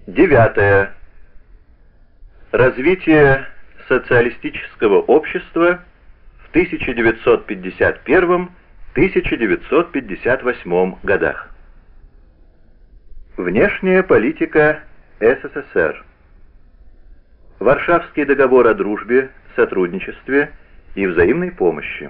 Девятое. Развитие социалистического общества в 1951-1958 годах. Внешняя политика СССР. Варшавский договор о дружбе, сотрудничестве и взаимной помощи.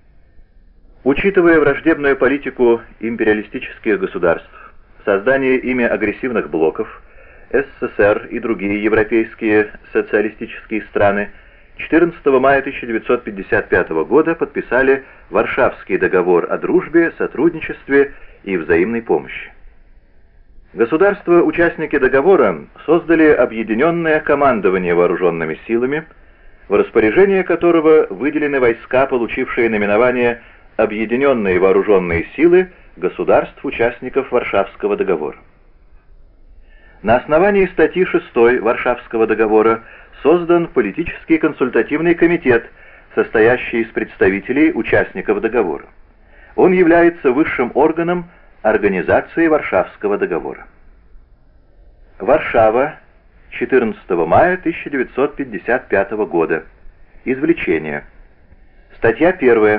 Учитывая враждебную политику империалистических государств, создание ими агрессивных блоков, СССР и другие европейские социалистические страны 14 мая 1955 года подписали Варшавский договор о дружбе, сотрудничестве и взаимной помощи. Государства-участники договора создали объединенное командование вооруженными силами, в распоряжение которого выделены войска, получившие наименование «Объединенные вооруженные силы государств-участников Варшавского договора». На основании статьи 6 Варшавского договора создан политический консультативный комитет, состоящий из представителей участников договора. Он является высшим органом организации Варшавского договора. Варшава, 14 мая 1955 года. Извлечение. Статья 1.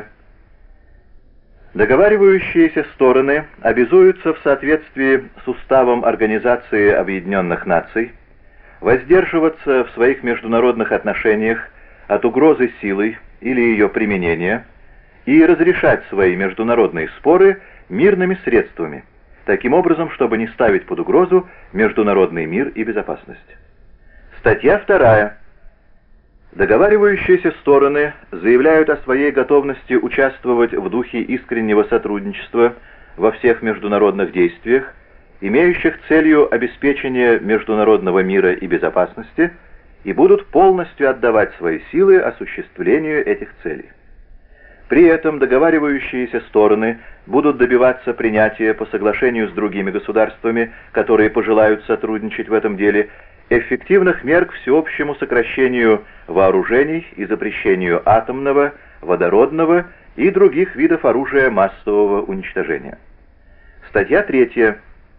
Договаривающиеся стороны обязуются в соответствии с Уставом Организации Объединенных Наций воздерживаться в своих международных отношениях от угрозы силой или ее применения и разрешать свои международные споры мирными средствами, таким образом, чтобы не ставить под угрозу международный мир и безопасность. Статья 2. Договаривающиеся стороны заявляют о своей готовности участвовать в духе искреннего сотрудничества во всех международных действиях, имеющих целью обеспечения международного мира и безопасности, и будут полностью отдавать свои силы осуществлению этих целей. При этом договаривающиеся стороны будут добиваться принятия по соглашению с другими государствами, которые пожелают сотрудничать в этом деле, эффективных мер к всеобщему сокращению вооружений и запрещению атомного, водородного и других видов оружия массового уничтожения. Статья 3.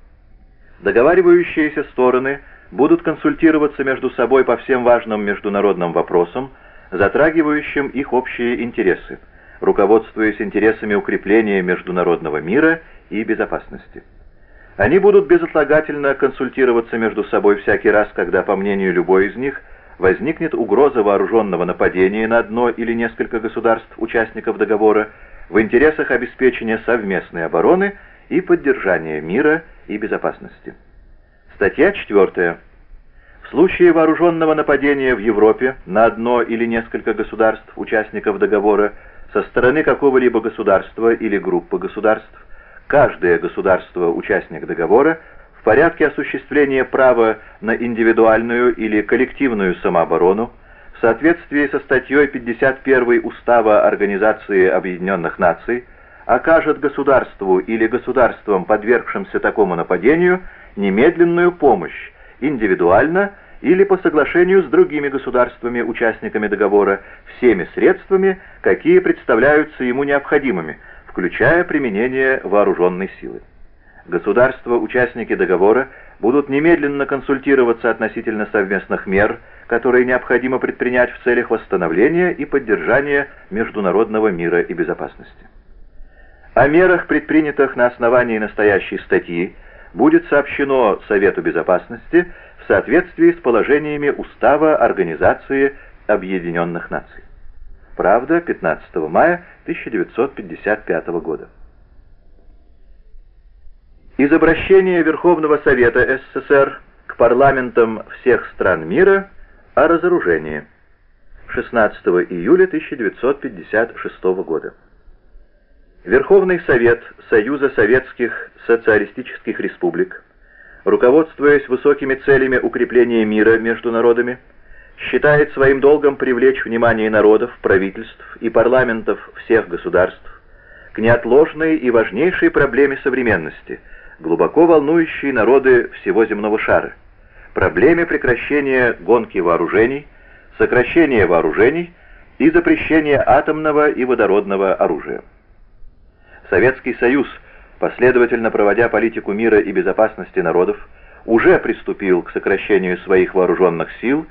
Договаривающиеся стороны будут консультироваться между собой по всем важным международным вопросам, затрагивающим их общие интересы, руководствуясь интересами укрепления международного мира и безопасности. Они будут безотлагательно консультироваться между собой всякий раз, когда, по мнению любой из них, возникнет угроза вооруженного нападения на одно или несколько государств-участников договора в интересах обеспечения совместной обороны и поддержания мира и безопасности. Статья 4. В случае вооруженного нападения в Европе на одно или несколько государств-участников договора со стороны какого-либо государства или группы государств, каждое государство-участник договора в порядке осуществления права на индивидуальную или коллективную самооборону в соответствии со статьей 51 Устава Организации Объединенных Наций окажет государству или государствам, подвергшимся такому нападению, немедленную помощь индивидуально или по соглашению с другими государствами-участниками договора всеми средствами, какие представляются ему необходимыми, включая применение вооруженной силы. Государства-участники договора будут немедленно консультироваться относительно совместных мер, которые необходимо предпринять в целях восстановления и поддержания международного мира и безопасности. О мерах, предпринятых на основании настоящей статьи, будет сообщено Совету Безопасности в соответствии с положениями Устава Организации Объединенных Наций. Правда, 15 мая 1955 года. Из обращения Верховного Совета СССР к парламентам всех стран мира о разоружении 16 июля 1956 года. Верховный Совет Союза Советских Социалистических Республик, руководствуясь высокими целями укрепления мира между народами, считает своим долгом привлечь внимание народов, правительств и парламентов всех государств к неотложной и важнейшей проблеме современности, глубоко волнующей народы всего земного шара, проблеме прекращения гонки вооружений, сокращения вооружений и запрещения атомного и водородного оружия. Советский Союз, последовательно проводя политику мира и безопасности народов, уже приступил к сокращению своих вооруженных сил